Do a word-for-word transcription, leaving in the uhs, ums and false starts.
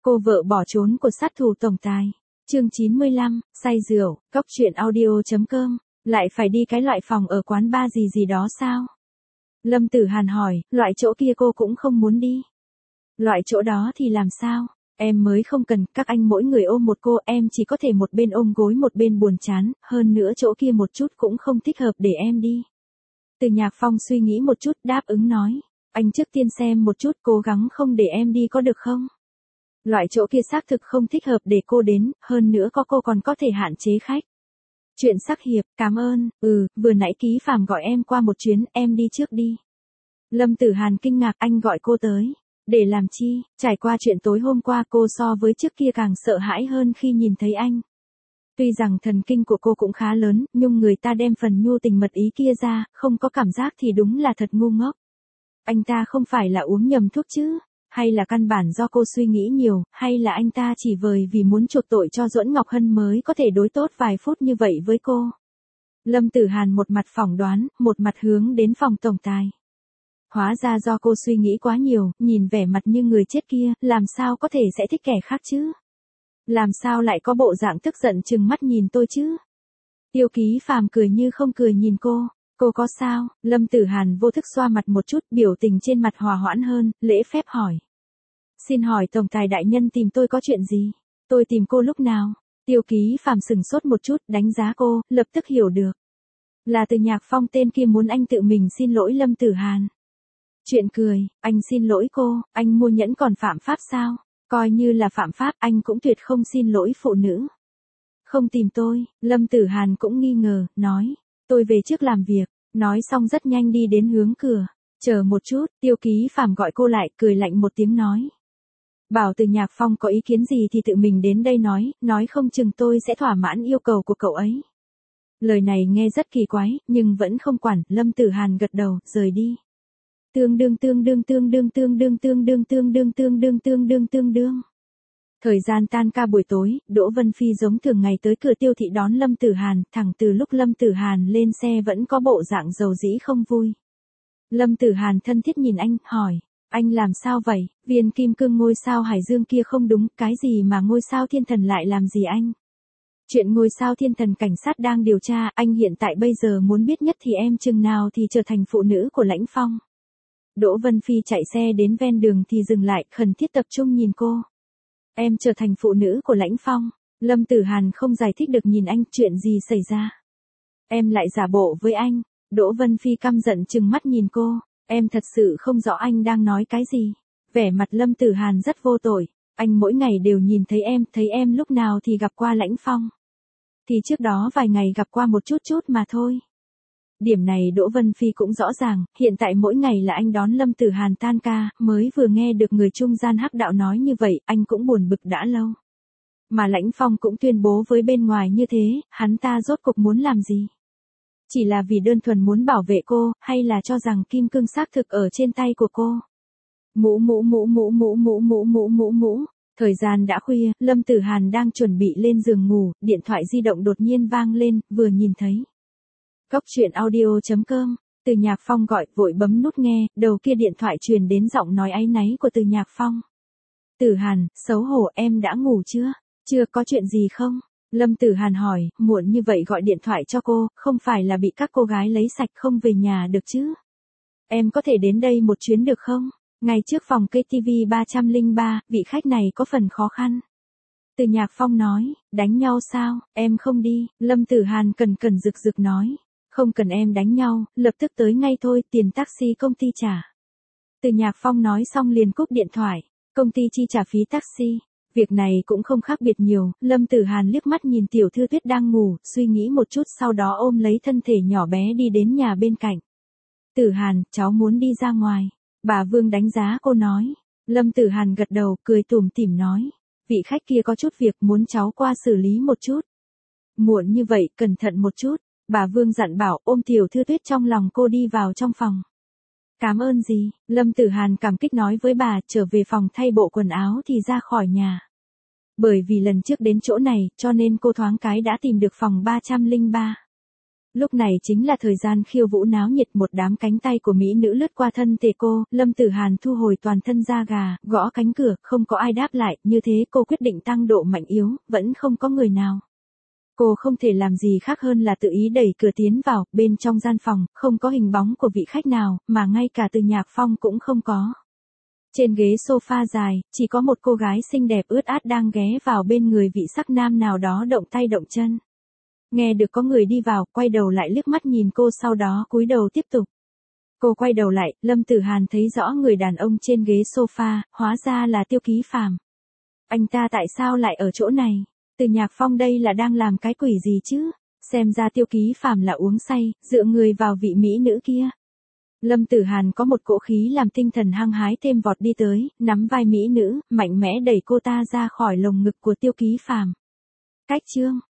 Cô vợ bỏ trốn của sát thủ tổng tài. Chương chín mươi lăm, say rượu, cốc truyện audio.com, lại phải đi cái loại phòng ở quán bar gì gì đó sao? Lâm Tử Hàn hỏi, loại chỗ kia cô cũng không muốn đi. Loại chỗ đó thì làm sao? Em mới không cần, các anh mỗi người ôm một cô, em chỉ có thể một bên ôm gối một bên buồn chán, hơn nữa chỗ kia một chút cũng không thích hợp để em đi. Từ Nhạc Phong suy nghĩ một chút, đáp ứng nói, anh trước tiên xem một chút, cố gắng không để em đi có được không? Loại chỗ kia xác thực không thích hợp để cô đến, hơn nữa có cô còn có thể hạn chế khách. Chuyện sắc hiệp, cảm ơn, ừ, vừa nãy Ký Phàm gọi em qua một chuyến, em đi trước đi. Lâm Tử Hàn kinh ngạc, anh gọi cô tới. Để làm chi? Trải qua chuyện tối hôm qua cô so với trước kia càng sợ hãi hơn khi nhìn thấy anh. Tuy rằng thần kinh của cô cũng khá lớn, nhưng người ta đem phần nhu tình mật ý kia ra, không có cảm giác thì đúng là thật ngu ngốc. Anh ta không phải là uống nhầm thuốc chứ? Hay là căn bản do cô suy nghĩ nhiều, hay là anh ta chỉ vời vì muốn chuộc tội cho Duẫn Ngọc Hân mới có thể đối tốt vài phút như vậy với cô? Lâm Tử Hàn một mặt phỏng đoán, một mặt hướng đến phòng tổng tài. Hóa ra do cô suy nghĩ quá nhiều, nhìn vẻ mặt như người chết kia, làm sao có thể sẽ thích kẻ khác chứ? Làm sao lại có bộ dạng tức giận chừng mắt nhìn tôi chứ? Tiêu Ký Phàm cười như không cười nhìn cô, cô có sao? Lâm Tử Hàn vô thức xoa mặt một chút, biểu tình trên mặt hòa hoãn hơn, lễ phép hỏi. Xin hỏi tổng tài đại nhân tìm tôi có chuyện gì? Tôi tìm cô lúc nào? Tiêu Ký Phàm sừng sốt một chút, đánh giá cô, lập tức hiểu được. Là Từ Nhạc Phong tên kia muốn anh tự mình xin lỗi Lâm Tử Hàn. Chuyện cười, anh xin lỗi cô, anh mua nhẫn còn phạm pháp sao? Coi như là phạm pháp, anh cũng tuyệt không xin lỗi phụ nữ. Không tìm tôi, Lâm Tử Hàn cũng nghi ngờ, nói, tôi về trước làm việc, nói xong rất nhanh đi đến hướng cửa. Chờ một chút, Tiêu Ký Phàm gọi cô lại, cười lạnh một tiếng nói. Bảo Từ Nhạc Phong có ý kiến gì thì tự mình đến đây nói, nói không chừng tôi sẽ thỏa mãn yêu cầu của cậu ấy. Lời này nghe rất kỳ quái, nhưng vẫn không quản, Lâm Tử Hàn gật đầu, rời đi. Tương đương tương đương tương đương tương đương tương đương tương đương tương đương tương đương tương đương. Thời gian tan ca buổi tối, Đỗ Vân Phi giống thường ngày tới cửa Tiêu thị đón Lâm Tử Hàn, thẳng từ lúc Lâm Tử Hàn lên xe vẫn có bộ dạng dầu dĩ không vui. Lâm Tử Hàn thân thiết nhìn anh, hỏi, anh làm sao vậy? Viên kim cương ngôi sao Hải Dương kia không đúng, cái gì mà ngôi sao thiên thần lại làm gì anh? Chuyện ngôi sao thiên thần cảnh sát đang điều tra, anh hiện tại bây giờ muốn biết nhất thì em chừng nào thì trở thành phụ nữ của Lãnh Phong. Đỗ Vân Phi chạy xe đến ven đường thì dừng lại, khẩn thiết tập trung nhìn cô. Em trở thành phụ nữ của Lãnh Phong. Lâm Tử Hàn không giải thích được nhìn anh, chuyện gì xảy ra? Em lại giả bộ với anh. Đỗ Vân Phi căm giận trừng mắt nhìn cô. Em thật sự không rõ anh đang nói cái gì. Vẻ mặt Lâm Tử Hàn rất vô tội. Anh mỗi ngày đều nhìn thấy em, thấy em lúc nào thì gặp qua Lãnh Phong. Thì trước đó vài ngày gặp qua một chút chút mà thôi. Điểm này Đỗ Vân Phi cũng rõ ràng, hiện tại mỗi ngày là anh đón Lâm Tử Hàn tan ca, mới vừa nghe được người trung gian hắc đạo nói như vậy, anh cũng buồn bực đã lâu. Mà Lãnh Phong cũng tuyên bố với bên ngoài như thế, hắn ta rốt cuộc muốn làm gì? Chỉ là vì đơn thuần muốn bảo vệ cô, hay là cho rằng kim cương xác thực ở trên tay của cô? Mũ mũ mũ mũ mũ mũ mũ mũ mũ mũ. Thời gian đã khuya, Lâm Tử Hàn đang chuẩn bị lên giường ngủ, điện thoại di động đột nhiên vang lên, vừa nhìn thấy. Cốc truyện audio.com, Từ Nhạc Phong gọi, vội bấm nút nghe, đầu kia điện thoại truyền đến giọng nói áy náy của Từ Nhạc Phong. Tử Hàn, xấu hổ, em đã ngủ chưa? Chưa, có chuyện gì không? Lâm Tử Hàn hỏi, muộn như vậy gọi điện thoại cho cô, không phải là bị các cô gái lấy sạch không về nhà được chứ? Em có thể đến đây một chuyến được không? Ngay trước phòng ca tê vê ba không ba, vị khách này có phần khó khăn. Từ Nhạc Phong nói, đánh nhau sao, em không đi. Lâm Tử Hàn cần cần rực rực nói. Không cần em đánh nhau, lập tức tới ngay thôi, tiền taxi công ty trả. Từ Nhạc Phong nói xong liền cúp điện thoại, công ty chi trả phí taxi. Việc này cũng không khác biệt nhiều, Lâm Tử Hàn liếc mắt nhìn Tiểu Thư Tuyết đang ngủ, suy nghĩ một chút sau đó ôm lấy thân thể nhỏ bé đi đến nhà bên cạnh. Tử Hàn, cháu muốn đi ra ngoài. Bà Vương đánh giá cô nói. Lâm Tử Hàn gật đầu, cười tủm tỉm nói. Vị khách kia có chút việc muốn cháu qua xử lý một chút. Muộn như vậy, cẩn thận một chút. Bà Vương dặn bảo, ôm Tiểu Thư Tuyết trong lòng cô đi vào trong phòng. Cảm ơn gì? Lâm Tử Hàn cảm kích nói với bà, trở về phòng thay bộ quần áo thì ra khỏi nhà. Bởi vì lần trước đến chỗ này, cho nên cô thoáng cái đã tìm được phòng ba không ba. Lúc này chính là thời gian khiêu vũ náo nhiệt, một đám cánh tay của mỹ nữ lướt qua thân thể cô, Lâm Tử Hàn thu hồi toàn thân da gà, gõ cánh cửa, không có ai đáp lại, như thế cô quyết định tăng độ mạnh yếu, vẫn không có người nào. Cô không thể làm gì khác hơn là tự ý đẩy cửa tiến vào, bên trong gian phòng, không có hình bóng của vị khách nào, mà ngay cả Từ Nhạc Phong cũng không có. Trên ghế sofa dài, chỉ có một cô gái xinh đẹp ướt át đang ghé vào bên người vị sắc nam nào đó động tay động chân. Nghe được có người đi vào, quay đầu lại liếc mắt nhìn cô, sau đó cúi đầu tiếp tục. Cô quay đầu lại, Lâm Tử Hàn thấy rõ người đàn ông trên ghế sofa, hóa ra là Tiêu Ký Phàm. Anh ta tại sao lại ở chỗ này? Từ Nhạc Phong đây là đang làm cái quỷ gì chứ? Xem ra Tiêu Ký Phàm là uống say, dựa người vào vị mỹ nữ kia. Lâm Tử Hàn có một cỗ khí làm tinh thần hăng hái thêm vọt đi tới, nắm vai mỹ nữ, mạnh mẽ đẩy cô ta ra khỏi lồng ngực của Tiêu Ký Phàm. Cách chương